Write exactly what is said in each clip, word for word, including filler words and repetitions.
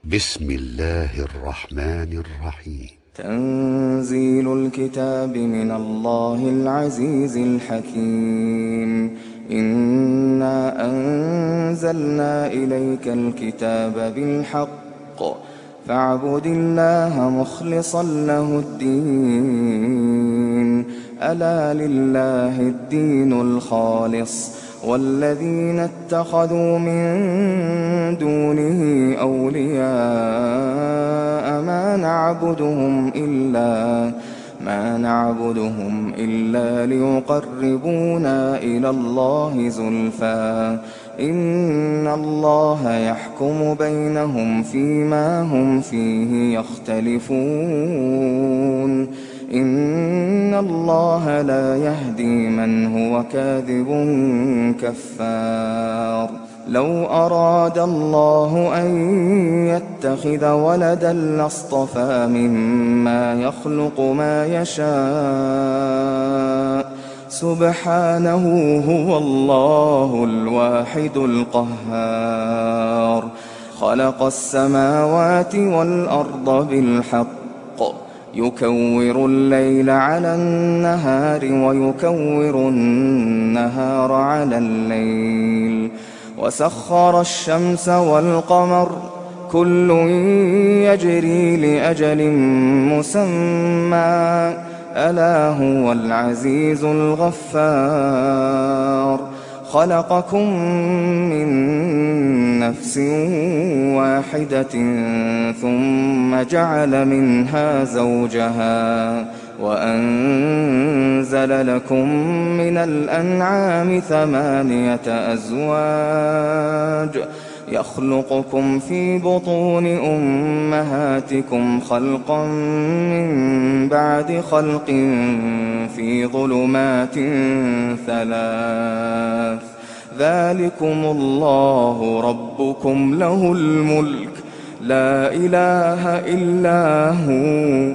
بسم الله الرحمن الرحيم. تنزيل الكتاب من الله العزيز الحكيم. إنا أنزلنا إليك الكتاب بالحق فاعبد الله مخلصا له الدين. ألا لله الدين الخالص والذين اتخذوا من دونه أولياء ما نعبدهم إلا ما نعبدهم إلا ليقربونا إلى الله زلفى إن الله يحكم بينهم فيما هم فيه يختلفون. إن الله لا يهدي من هو كاذب كفار. لو أراد الله أن يتخذ ولدا لاصطفى مما يخلق ما يشاء سبحانه هو الله الواحد القهار. خلق السماوات والأرض بالحق يكور الليل على النهار ويكور النهار على الليل وسخر الشمس والقمر كل يجري لأجل مسمى ألا هو العزيز الغفار. خلقكم من نفس واحدة ثم جعل منها زوجها وأنزل لكم من الأنعام ثمانية أزواج يخلقكم في بطون أمهاتكم خلقا من بعد خلق في ظلمات ثلاث ذلكم الله ربكم له الملك لا إله إلا هو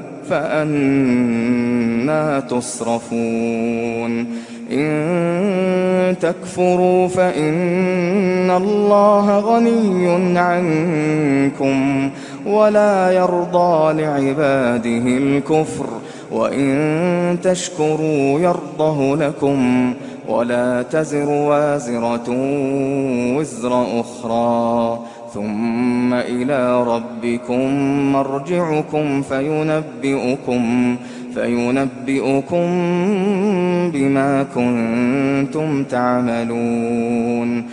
فأنى تصرفون. إن تكفروا فإن الله غني عنكم ولا يرضى لعباده الكفر وإن تشكروا يرضه لكم ولا تزر وازرة وزر أخرى ثم إلى ربكم مرجعكم فينبئكم فينبئكم بما كنتم تعملون.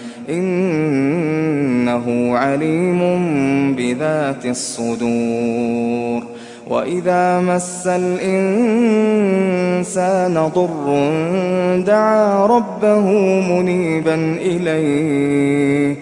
إنه عليم بذات الصدور. وإذا مس الإنسان ضر دعا ربه منيبا إليه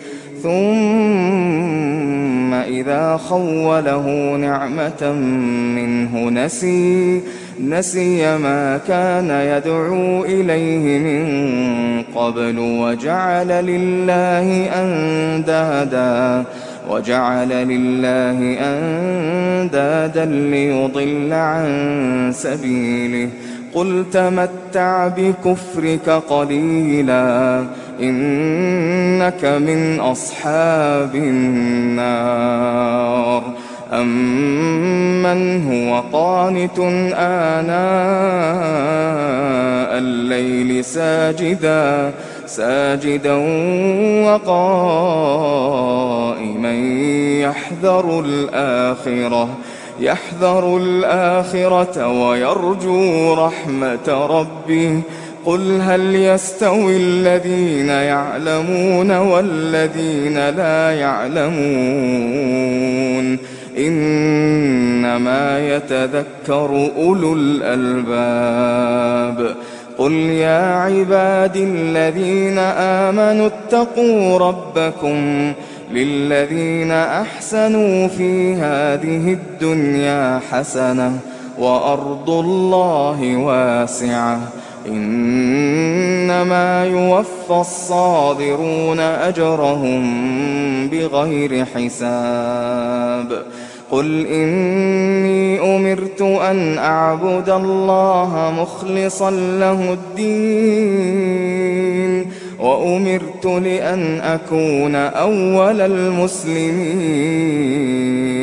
ثم إذا خوله نعمة منه نسي نسي ما كان يدعو إليه من قبل وجعل لله أندادا وجعل لله أندادا ليضل عن سبيله. قل تمتع بكفرك قليلا إنك من أصحاب النار. أمن هو قانت آناء الليل ساجدا ساجدا وقائما يحذر الآخرة يحذر الآخرة ويرجو رحمة ربه. قل هل يستوي الذين يعلمون والذين لا يعلمون إنما يتذكر أولو الألباب. قل يا عبادي الذين آمنوا اتقوا ربكم للذين أحسنوا في هذه الدنيا حسنة وأرض الله واسعة إنما يوفى الصابرون أجرهم بغير حساب. قل إني أمرت أن أعبد الله مخلصا له الدين وأمرت لأن أكون أول المسلمين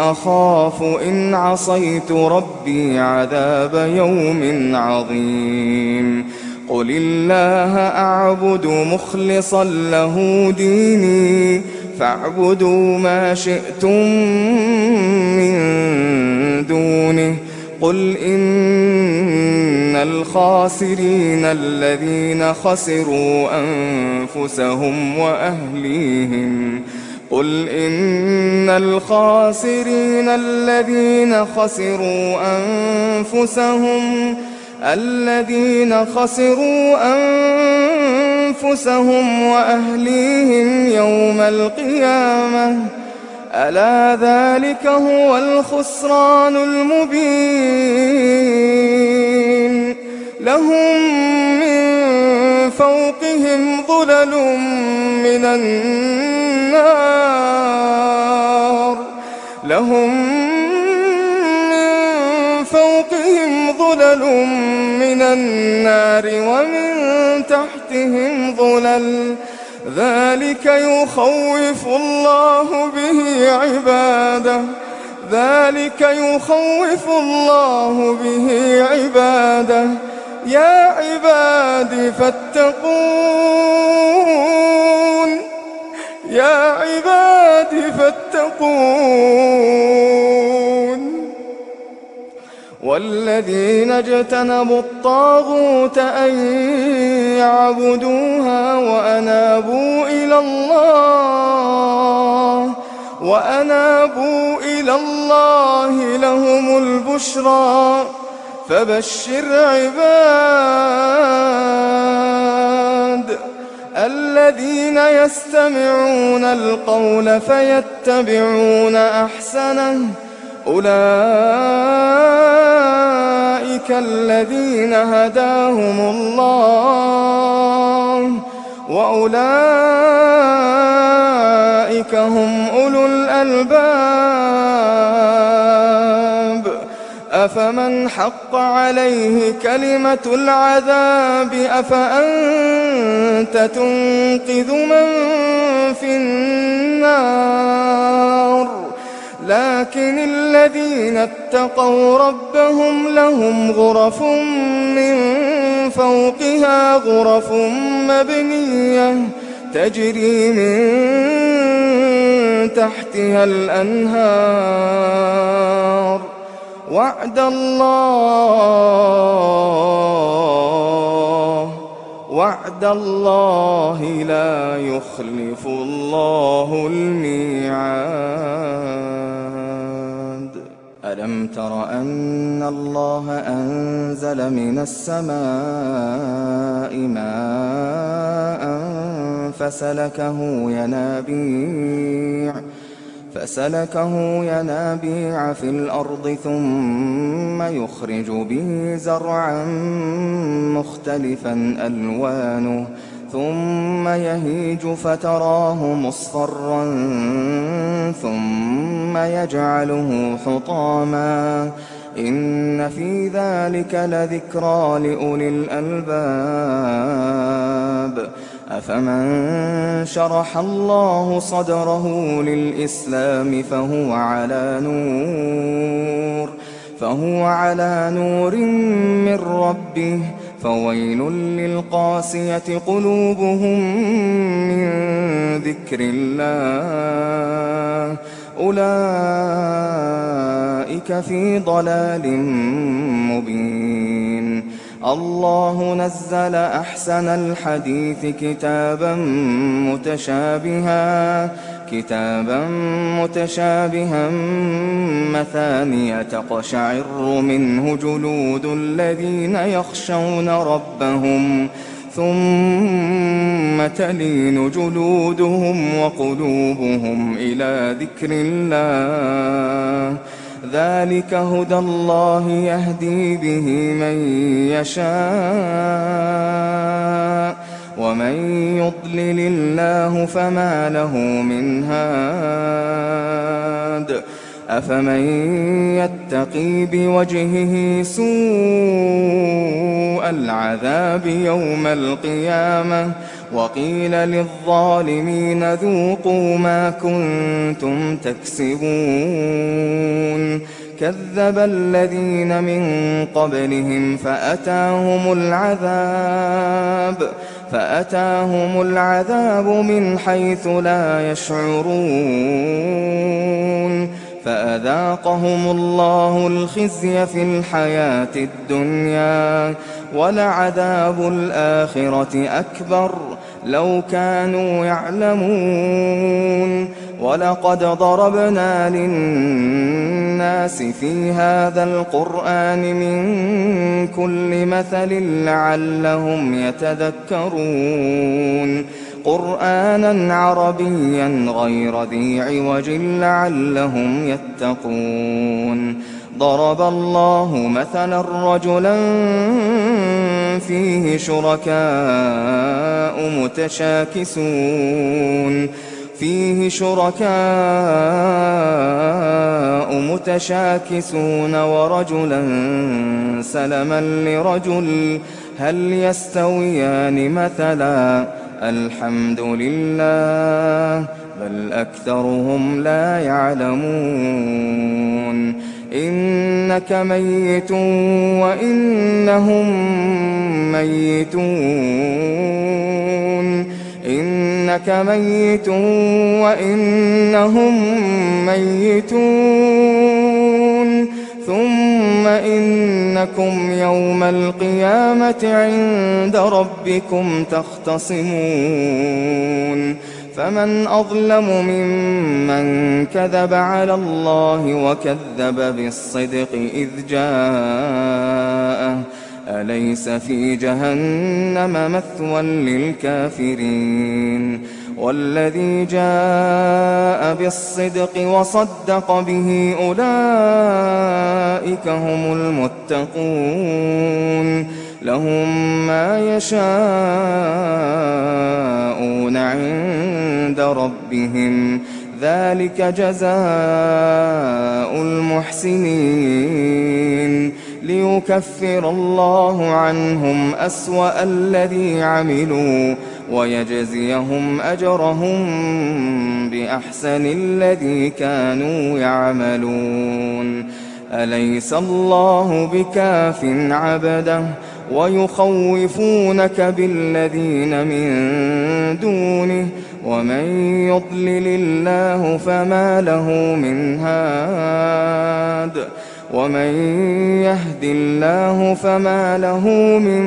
أخاف إن عصيت ربي عذاب يوم عظيم قل الله أعبد مخلصا له ديني فاعبدوا ما شئتم من دونه قل إن الخاسرين الذين خسروا أنفسهم وأهليهم قل إن الخاسرين الذين خسروا أنفسهم الذين خسروا أنفسهم وأهليهم يوم القيامة ألا ذلك هو الخسران المبين لهم من فوقهم ظلل من النار لهم من فوقهم ظلل من النار ومن تحتهم ظلل ذلك يخوف الله به عباده ذلك يخوف الله به عباده يا عبادي فاتقون يا عبادي فاتقون والذين اجتنبوا الطاغوت أن يعبدوها وأنابوا إلى الله وأنابوا إلى الله لهم البشرى فبشر عباد الذين يستمعون القول فيتبعون أحسنه أولئك الذين هداهم الله وأولئك هم أولو الألباب أفمن حق عليه كلمة العذاب أفأنت تنقذ من في النار لكن الذين اتقوا ربهم لهم غرف من فوقها غرف مبنية تجري من تحتها الأنهار وعد الله وعد الله لا يخلف الله الميعاد ألم تر أن الله أنزل من السماء ماء فسلكه ينابيع فسلكه ينابيع في الأرض ثم يخرج به زرعا مختلفا ألوانه ثم يهيج فتراه مصفرا ثم يجعله حطاما إن في ذلك لذكرى لأولي الألباب أفمن شرح الله صدره للإسلام فهو على نور فهو على نور من ربه فويل للقاسية قلوبهم من ذكر الله أولئك في ضلال مبين الله نزل أحسن الحديث كتابا متشابها كتابا متشابها مثانية تقشعر منه جلود الذين يخشون ربهم ثم تلين جلودهم وقلوبهم إلى ذكر الله ذلك هدى الله يهدي به من يشاء ومن يضلل الله فما له من هاد أفمن يتقي بوجهه سوء العذاب يوم القيامة وقيل للظالمين ذوقوا ما كنتم تكسبون كذب الذين من قبلهم فأتاهم العذاب فأتاهم العذاب من حيث لا يشعرون فأذاقهم الله الخزي في الحياة الدنيا ولعذاب الآخرة أكبر لو كانوا يعلمون ولقد ضربنا للناس في هذا القرآن من كل مثل لعلهم يتذكرون قرآنا عربيا غير ذي عوج لعلهم يتقون ضرب الله مثلا رجلا فيه شركاء متشاكسون فيه شركاء متشاكسون ورجلا سلما لرجل هل يستويان مثلا الحمد لله بل أكثرهم لا يعلمون إنك ميت وإنهم ميتون إنك ميت وإنهم ميتون ثم إنكم يوم القيامة عند ربكم تختصمون فمن أظلم ممن كذب على الله وكذب بالصدق إذ جاءه أليس في جهنم مثوى للكافرين والذي جاء بالصدق وصدق به أولئك هم المتقون لهم ما يشاءون عند ربهم ذلك جزاء المحسنين ليكفر الله عنهم أسوأ الذي عملوا ويجزيهم أجرهم بأحسن الذي كانوا يعملون أليس الله بكاف عبده ويخوفونك بالذين من دونه ومن يضلل الله فما له من هاد ومن يهد الله فما له من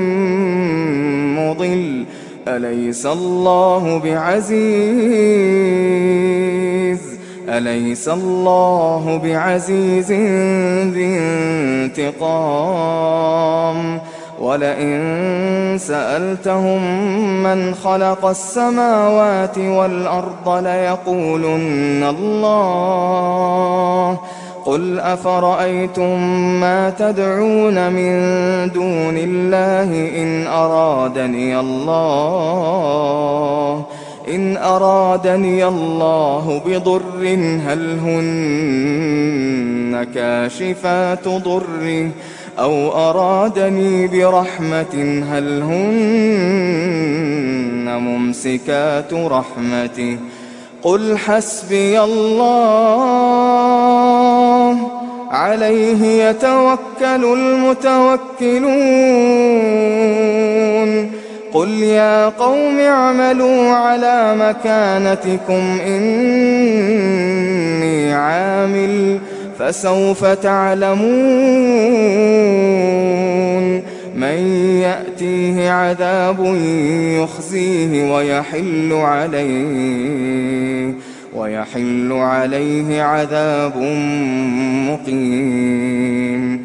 مضل أليس الله بعزيز أليس الله بعزيز ذي انتقام ولئن سألتهم من خلق السماوات والأرض ليقولن الله قل أفرأيتم ما تدعون من دون الله إن أرادني الله إن أرادني الله بضر هل هن كاشفات ضره أو أرادني برحمة هل هن ممسكات رحمته قل حسبي الله عليه يتوكل المتوكلون قل يا قوم اعملوا على مكانتكم إني عامل فسوف تعلمون من يأتيه عذاب يخزيه ويحل عليه ويحل عليه عذاب مقيم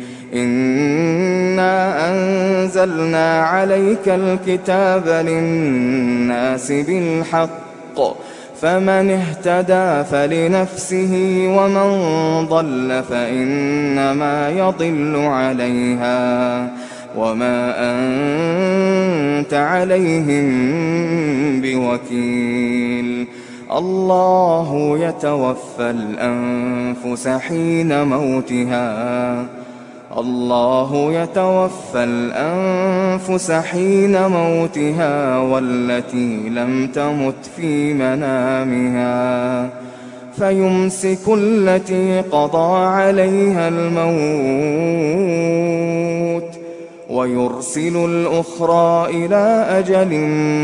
إنا أنزلنا عليك الكتاب للناس بالحق فمن اهتدى فلنفسه ومن ضل فإنما يضل عليها وما أنت عليهم بوكيل الله يتوفى الأنفس حين موتها الله يتوفى الأنفس حين موتها والتي لم تمت في منامها فيمسك التي قضى عليها الموت ويرسل الأخرى إلى أجل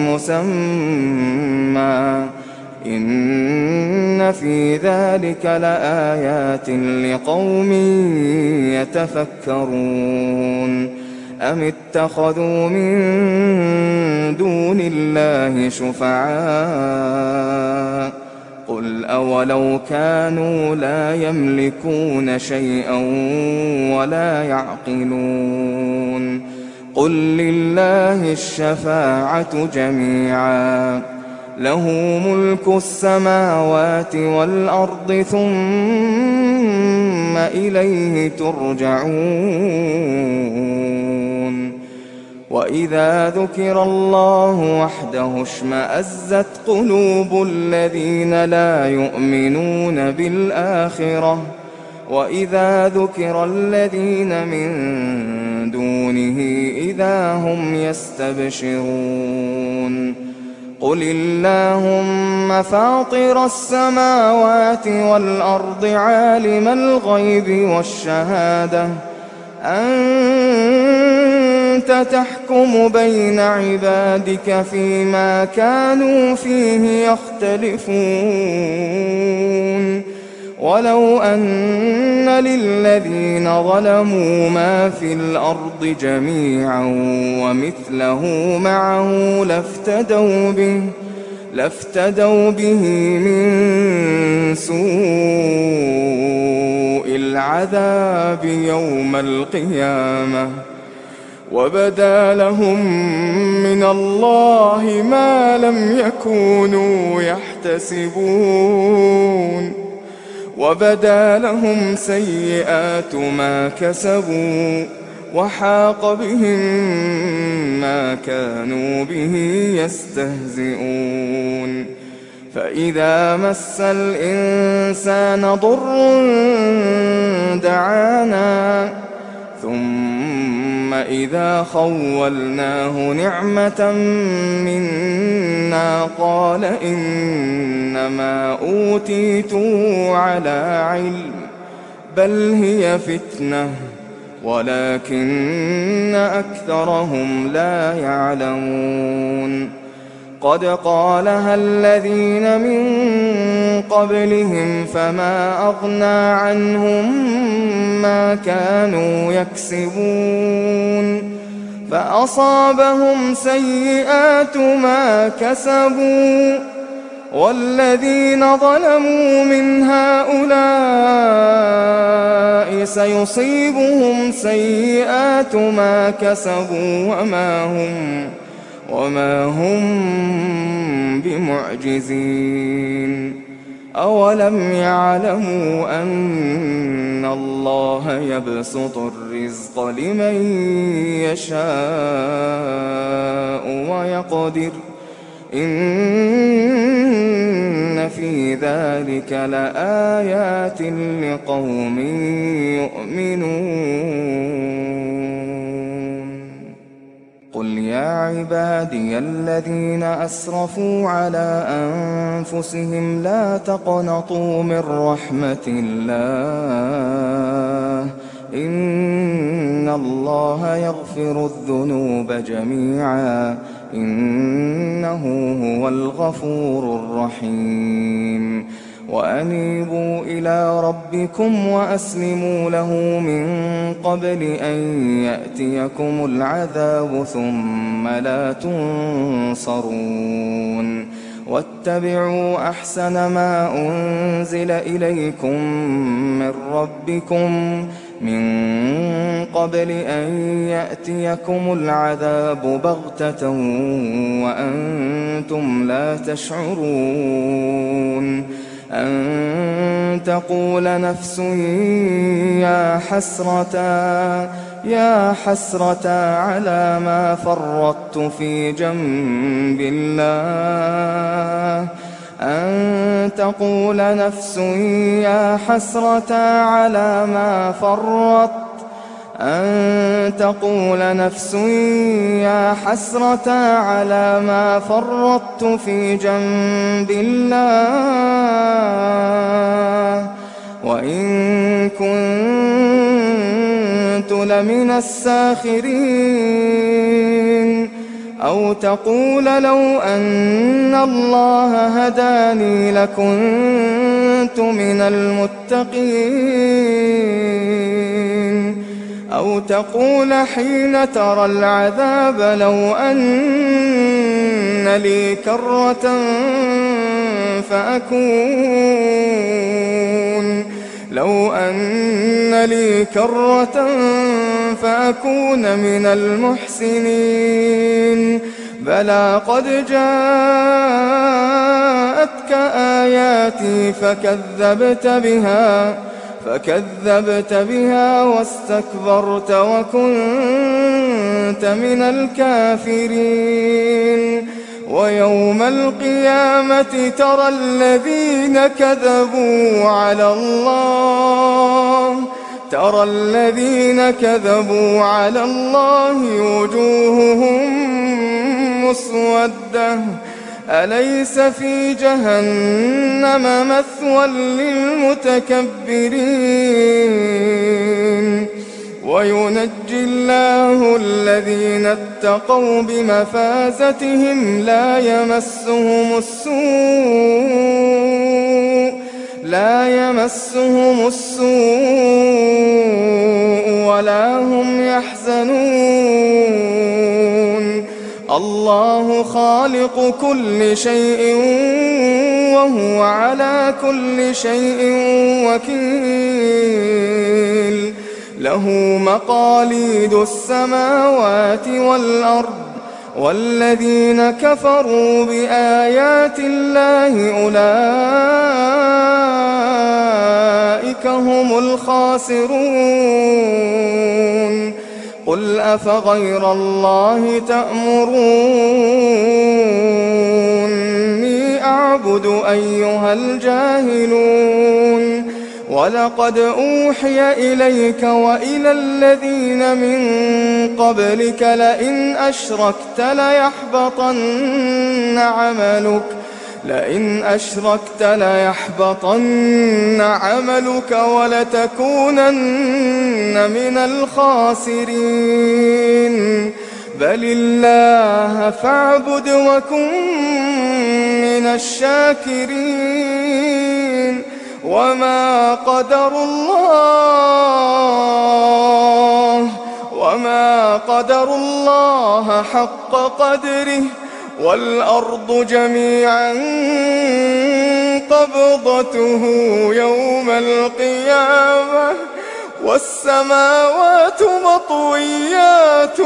مسمى إن في ذلك لآيات لقوم يتفكرون أم اتخذوا من دون الله شفعاء قل أولو كانوا لا يملكون شيئا ولا يعقلون قل لله الشفاعة جميعا له ملك السماوات والأرض ثم إليه ترجعون وإذا ذكر الله وحده اشمأزت قلوب الذين لا يؤمنون بالآخرة وإذا ذكر الذين من دونه إذا هم يستبشرون قل اللهم فاطر السماوات والأرض عالم الغيب والشهادة أنت تحكم بين عبادك فيما كانوا فيه يختلفون ولو أن للذين ظلموا ما في الأرض جميعا ومثله معه لافتدوا به لافتدوا به من سوء العذاب يوم القيامة وبدا لهم من الله ما لم يكونوا يحتسبون وبدا لهم سيئات ما كسبوا وحاق بهم ما كانوا به يستهزئون فإذا مس الإنسان ضر دعانا ثم إذا خولناه نعمة منا قال إنما أوتيته على علم بل هي فتنة ولكن أكثرهم لا يعلمون قد قالها الذين من قبلهم فما أغنى عنهم ما كانوا يكسبون فأصابهم سيئات ما كسبوا والذين ظلموا من هؤلاء سيصيبهم سيئات ما كسبوا وما هم وما هم بمعجزين أولم يعلموا أن الله يبسط الرزق لمن يشاء ويقدر إن في ذلك لآيات لقوم يؤمنون قل يا عبادي الذين أسرفوا على أنفسهم لا تقنطوا من رحمة الله إن الله يغفر الذنوب جميعا إنه هو الغفور الرحيم وأنيبوا إلى ربكم وأسلموا له من قبل أن يأتيكم العذاب ثم لا تنصرون واتبعوا أحسن ما أنزل إليكم من ربكم من قبل أن يأتيكم العذاب بغتة وأنتم لا تشعرون أن تقول نفس يا حسرة يا حسرة على ما فرطت في جنب الله أن تقول نفس يا حسرة على ما فرطت أن تقول نفس يا حسرة على ما فرطت في جنب الله وإن كنت لمن الساخرين أو تقول لو أن الله هداني لكنت من المتقين أو تقول حين ترى العذاب لو أن لي كرة فأكون لو أن لي كرة فأكون من المحسنين بلى قد جاءتك آياتي فكذبت بها فكذبت بها واستكبرت وكنت من الكافرين ويوم القيامة ترى الذين كذبوا على الله ترى الذين كذبوا على الله وجوههم مسودة أليس في جهنم مثوى للمتكبرين وينجي الله الذين اتقوا بمفازتهم لا يمسهم السوء لا يمسهم السوء ولا هم يحزنون الله خالق كل شيء وهو على كل شيء وكيل له مقاليد السماوات والأرض والذين كفروا بآيات الله أولئك هم الخاسرون قل أفغير الله تأمروني أعبد أيها الجاهلون ولقد أوحي إليك وإلى الذين من قبلك لئن أشركت ليحبطن عملك لئن أشركت ليحبطن عملك ولتكونن من الخاسرين بل الله فاعبد وكن من الشاكرين وما قدروا الله وما قدروا الله حق قدره والأرض جميعا قبضته يوم القيامة والسماوات مطويات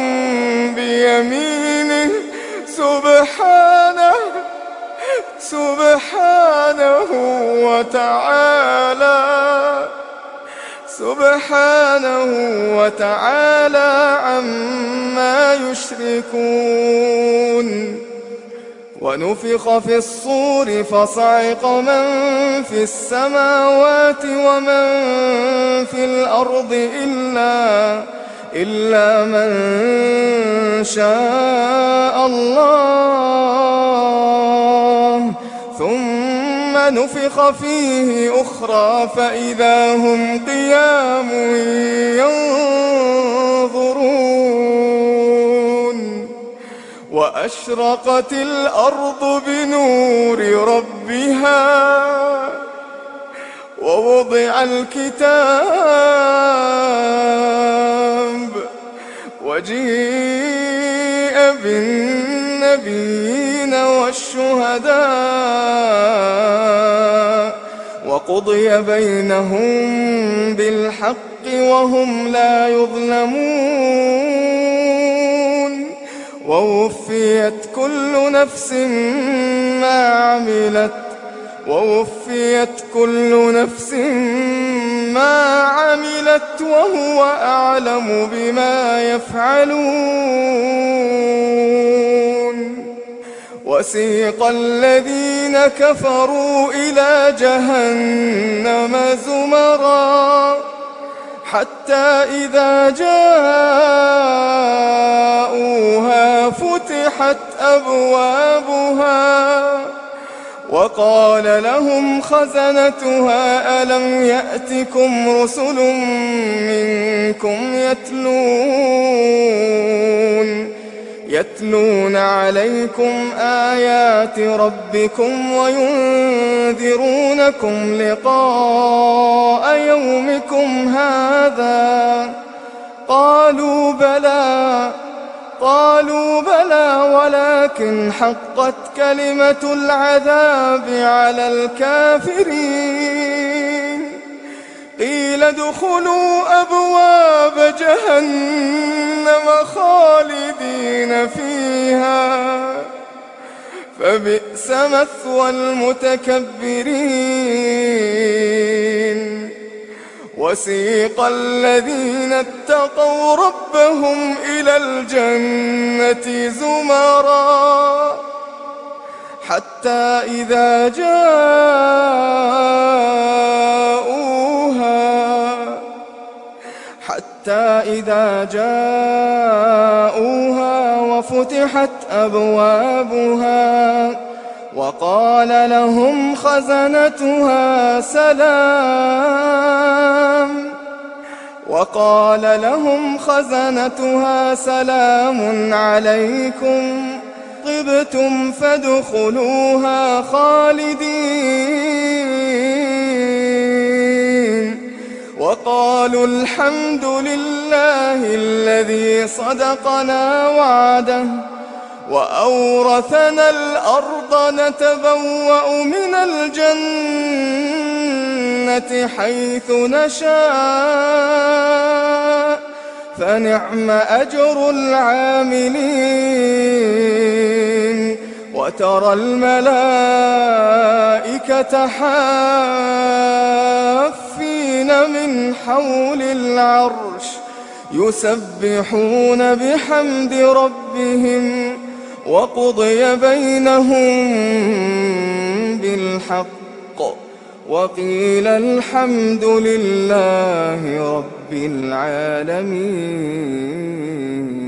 بيمينه سبحانه سبحانه وتعالى سبحانه وتعالى عما يشركون ونفخ في الصور فصعق من في السماوات ومن في الأرض إلا إلا من شاء الله ثم نفخ فيه أخرى فإذا هم قيام ينظرون وأشرقت الأرض بنور ربها ووضع الكتاب وجيء بالنبيين والشهداء وقضي بينهم بالحق وهم لا يظلمون ووفيت كل نفس ما عملت ووفيت كل نفس ما عملت وهو أعلم بما يفعلون وسيق الذين كفروا إلى جهنم زمرا حتى إذا جاءوها فتحت أبوابها وقال لهم خزنتها ألم يأتكم رسل منكم يتلون يتلون عليكم آيات ربكم وينذرونكم لقاء يومكم هذا قالوا بلى قالوا بلى ولكن حقت كلمة العذاب على الكافرين قيل ادخلوا أبواب جهنم خالدين فيها فبئس مثوى المتكبرين وسيق الذين اتقوا ربهم إلى الجنة زمرا حتى إذا جاءوها حتى إذا جاءوها وفتحت أبوابها وقال لهم خزنتها سلام وقال لهم خزنتها سلام عليكم طبتم فادخلوها خالدين وقالوا الحمد لله الذي صدقنا وعده وأورثنا الأرض نتبوأ من الجنة حيث نشاء فنعم أجر العاملين وترى الملائكة حافين من حول العرش يسبحون بحمد ربهم وقضي بينهم بالحق وقيل الحمد لله رب العالمين.